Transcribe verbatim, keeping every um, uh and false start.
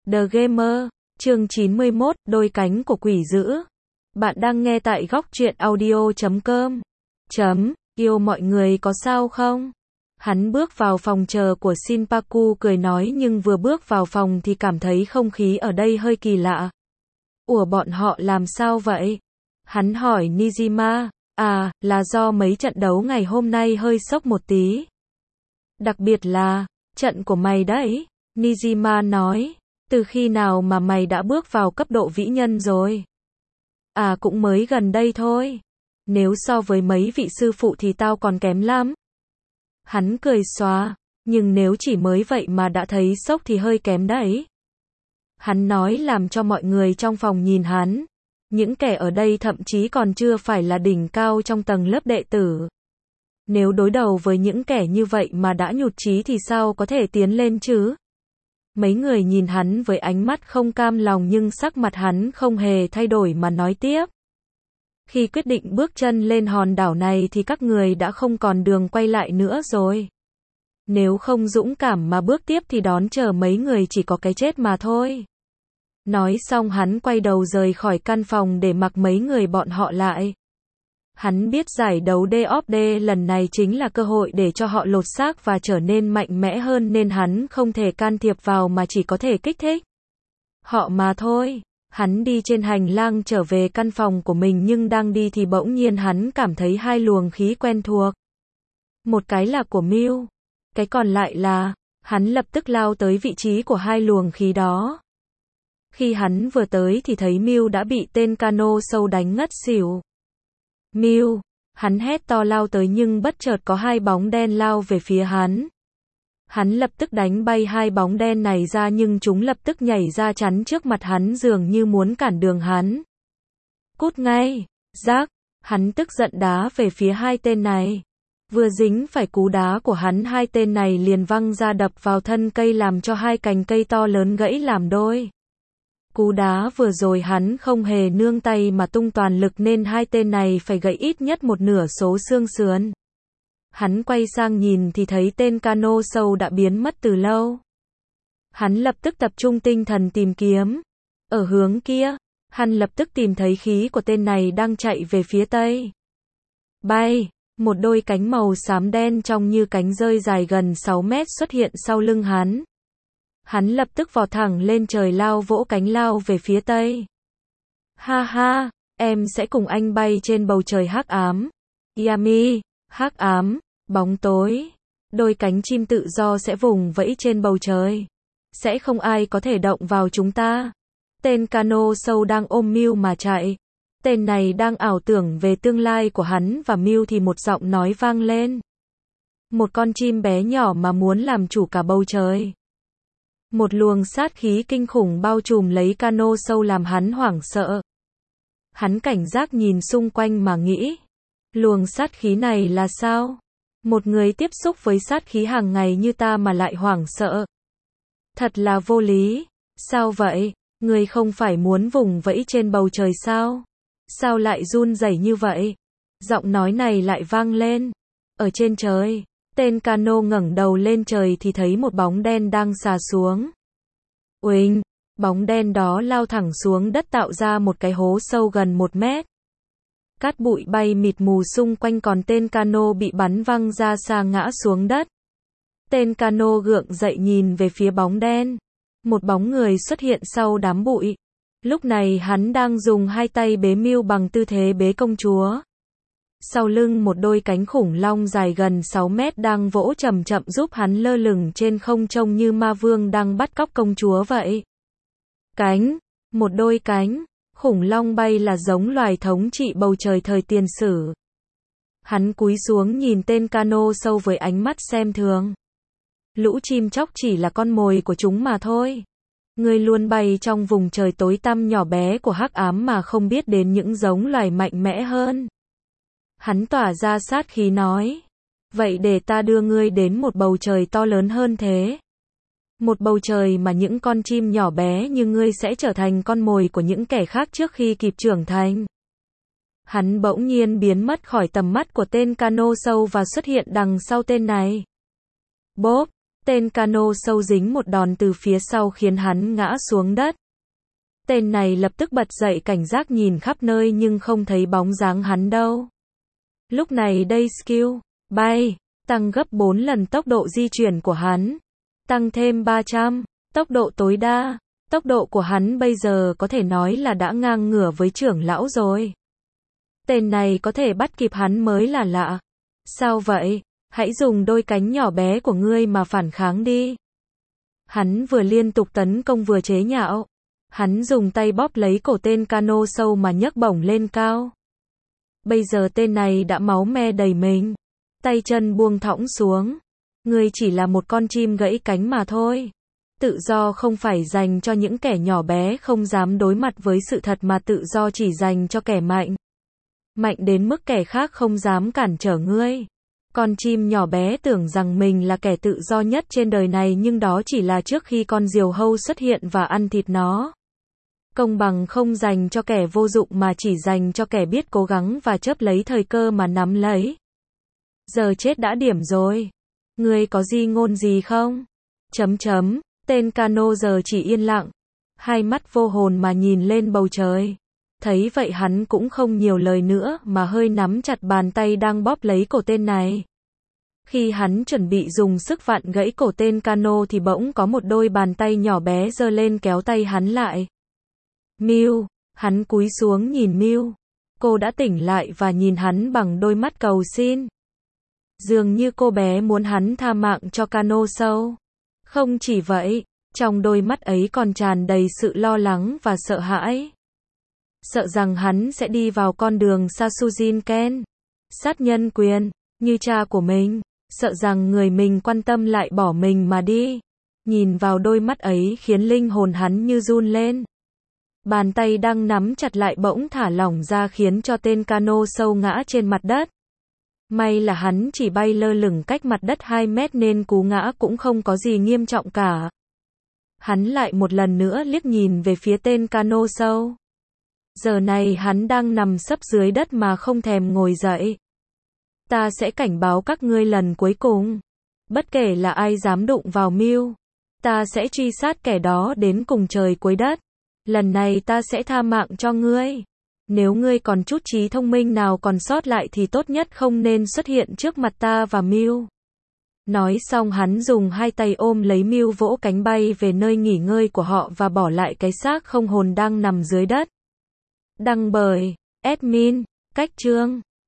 The Gamer, chương chín mươi mốt, đôi cánh của quỷ dữ. Bạn đang nghe tại góc truyện audio chấm com. Chấm, yêu mọi người có sao không? Hắn bước vào phòng chờ của Shinpaku cười nói nhưng vừa bước vào phòng thì cảm thấy không khí ở đây hơi kỳ lạ. Ủa bọn họ làm sao vậy? Hắn hỏi Nijima, à, là do mấy trận đấu ngày hôm nay hơi sốc một tí. Đặc biệt là, trận của mày đấy, Nijima nói. Từ khi nào mà mày đã bước vào cấp độ vĩ nhân rồi? À cũng mới gần đây thôi. Nếu so với mấy vị sư phụ thì tao còn kém lắm. Hắn cười xòa, nhưng nếu chỉ mới vậy mà đã thấy sốc thì hơi kém đấy. Hắn nói làm cho mọi người trong phòng nhìn hắn. Những kẻ ở đây thậm chí còn chưa phải là đỉnh cao trong tầng lớp đệ tử. Nếu đối đầu với những kẻ như vậy mà đã nhụt chí thì sao có thể tiến lên chứ? Mấy người nhìn hắn với ánh mắt không cam lòng nhưng sắc mặt hắn không hề thay đổi mà nói tiếp. Khi quyết định bước chân lên hòn đảo này thì các người đã không còn đường quay lại nữa rồi. Nếu không dũng cảm mà bước tiếp thì đón chờ mấy người chỉ có cái chết mà thôi. Nói xong hắn quay đầu rời khỏi căn phòng để mặc mấy người bọn họ lại. Hắn biết giải đấu Day of Day lần này chính là cơ hội để cho họ lột xác và trở nên mạnh mẽ hơn nên hắn không thể can thiệp vào mà chỉ có thể kích thích họ mà thôi. Hắn đi trên hành lang trở về căn phòng của mình nhưng đang đi thì bỗng nhiên hắn cảm thấy hai luồng khí quen thuộc. Một cái là của Mew, cái còn lại là, hắn lập tức lao tới vị trí của hai luồng khí đó. Khi hắn vừa tới thì thấy Mew đã bị tên Cano sâu đánh ngất xỉu. Mew, hắn hét to lao tới nhưng bất chợt có hai bóng đen lao về phía hắn. Hắn lập tức đánh bay hai bóng đen này ra nhưng chúng lập tức nhảy ra chắn trước mặt hắn dường như muốn cản đường hắn. Cút ngay, rác, hắn tức giận đá về phía hai tên này. Vừa dính phải cú đá của hắn hai tên này liền văng ra đập vào thân cây làm cho hai cành cây to lớn gãy làm đôi. Cú đá vừa rồi hắn không hề nương tay mà tung toàn lực nên hai tên này phải gãy ít nhất một nửa số xương sườn. Hắn quay sang nhìn thì thấy tên Cano sâu đã biến mất từ lâu. Hắn lập tức tập trung tinh thần tìm kiếm. Ở hướng kia, hắn lập tức tìm thấy khí của tên này đang chạy về phía tây. Bay, một đôi cánh màu xám đen trông như cánh rơi dài gần sáu mét xuất hiện sau lưng hắn. Hắn lập tức vọt thẳng lên trời lao vỗ cánh lao về phía tây. Ha ha, em sẽ cùng anh bay trên bầu trời hắc ám. Yami, hắc ám, bóng tối. Đôi cánh chim tự do sẽ vùng vẫy trên bầu trời. Sẽ không ai có thể động vào chúng ta. Tên Cano sâu đang ôm Mew mà chạy. Tên này đang ảo tưởng về tương lai của hắn và Mew thì một giọng nói vang lên. Một con chim bé nhỏ mà muốn làm chủ cả bầu trời. Một luồng sát khí kinh khủng bao trùm lấy Cano sâu làm hắn hoảng sợ. Hắn cảnh giác nhìn xung quanh mà nghĩ. Luồng sát khí này là sao? Một người tiếp xúc với sát khí hàng ngày như ta mà lại hoảng sợ. Thật là vô lý. Sao vậy? Người không phải muốn vùng vẫy trên bầu trời sao? Sao lại run rẩy như vậy? Giọng nói này lại vang lên. Ở trên trời. Tên Cano ngẩng đầu lên trời thì thấy một bóng đen đang xà xuống. Uỳnh, bóng đen đó lao thẳng xuống đất tạo ra một cái hố sâu gần một mét. Cát bụi bay mịt mù xung quanh còn tên Cano bị bắn văng ra xa ngã xuống đất. Tên Cano gượng dậy nhìn về phía bóng đen. Một bóng người xuất hiện sau đám bụi. Lúc này hắn đang dùng hai tay bế Mew bằng tư thế bế công chúa. Sau lưng một đôi cánh khủng long dài gần sáu mét đang vỗ chậm chậm giúp hắn lơ lửng trên không trông như ma vương đang bắt cóc công chúa vậy. Cánh, một đôi cánh, khủng long bay là giống loài thống trị bầu trời thời tiền sử. Hắn cúi xuống nhìn tên Cano sâu với ánh mắt xem thường. Lũ chim chóc chỉ là con mồi của chúng mà thôi. Ngươi luôn bay trong vùng trời tối tăm nhỏ bé của hắc ám mà không biết đến những giống loài mạnh mẽ hơn. Hắn tỏa ra sát khí nói. Vậy để ta đưa ngươi đến một bầu trời to lớn hơn thế. Một bầu trời mà những con chim nhỏ bé như ngươi sẽ trở thành con mồi của những kẻ khác trước khi kịp trưởng thành. Hắn bỗng nhiên biến mất khỏi tầm mắt của tên Cano sâu và xuất hiện đằng sau tên này. Bốp, Tên Cano sâu dính một đòn từ phía sau khiến hắn ngã xuống đất. Tên này lập tức bật dậy cảnh giác nhìn khắp nơi nhưng không thấy bóng dáng hắn đâu. Lúc này đây skill bay tăng gấp bốn lần tốc độ di chuyển của hắn, tăng thêm ba trăm tốc độ tối đa. Tốc độ của hắn bây giờ có thể nói là đã ngang ngửa với trưởng lão rồi. Tên này có thể bắt kịp hắn mới là lạ. Sao vậy? Hãy dùng đôi cánh nhỏ bé của ngươi mà phản kháng đi. Hắn vừa liên tục tấn công vừa chế nhạo. Hắn dùng tay bóp lấy cổ tên Cano sâu mà nhấc bổng lên cao. Bây giờ tên này đã máu me đầy mình. Tay chân buông thõng xuống. Ngươi chỉ là một con chim gãy cánh mà thôi. Tự do không phải dành cho những kẻ nhỏ bé không dám đối mặt với sự thật mà tự do chỉ dành cho kẻ mạnh. Mạnh đến mức kẻ khác không dám cản trở ngươi. Con chim nhỏ bé tưởng rằng mình là kẻ tự do nhất trên đời này nhưng đó chỉ là trước khi con diều hâu xuất hiện và ăn thịt nó. Công bằng không dành cho kẻ vô dụng mà chỉ dành cho kẻ biết cố gắng và chấp lấy thời cơ mà nắm lấy. Giờ chết đã điểm rồi. Ngươi có gì ngôn gì không? Chấm chấm. Tên Cano giờ chỉ yên lặng. Hai mắt vô hồn mà nhìn lên bầu trời. Thấy vậy hắn cũng không nhiều lời nữa mà hơi nắm chặt bàn tay đang bóp lấy cổ tên này. Khi hắn chuẩn bị dùng sức vặn gãy cổ tên Cano thì bỗng có một đôi bàn tay nhỏ bé giơ lên kéo tay hắn lại. Mew, hắn cúi xuống nhìn Mew. Cô đã tỉnh lại và nhìn hắn bằng đôi mắt cầu xin. Dường như cô bé muốn hắn tha mạng cho Cano sâu. Không chỉ vậy, trong đôi mắt ấy còn tràn đầy sự lo lắng và sợ hãi. Sợ rằng hắn sẽ đi vào con đường Sasujin Ken, sát nhân quyền, như cha của mình. Sợ rằng người mình quan tâm lại bỏ mình mà đi. Nhìn vào đôi mắt ấy khiến linh hồn hắn như run lên. Bàn tay đang nắm chặt lại bỗng thả lỏng ra khiến cho tên Cano sâu ngã trên mặt đất. May là hắn chỉ bay lơ lửng cách mặt đất hai mét nên cú ngã cũng không có gì nghiêm trọng cả. Hắn lại một lần nữa liếc nhìn về phía tên Cano sâu. Giờ này hắn đang nằm sấp dưới đất mà không thèm ngồi dậy. Ta sẽ cảnh báo các ngươi lần cuối cùng. Bất kể là ai dám đụng vào Mew, ta sẽ truy sát kẻ đó đến cùng trời cuối đất. Lần này ta sẽ tha mạng cho ngươi. Nếu ngươi còn chút trí thông minh nào còn sót lại thì tốt nhất không nên xuất hiện trước mặt ta và Mew. Nói xong hắn dùng hai tay ôm lấy Mew vỗ cánh bay về nơi nghỉ ngơi của họ và bỏ lại cái xác không hồn đang nằm dưới đất. Đăng bởi admin, cách chương.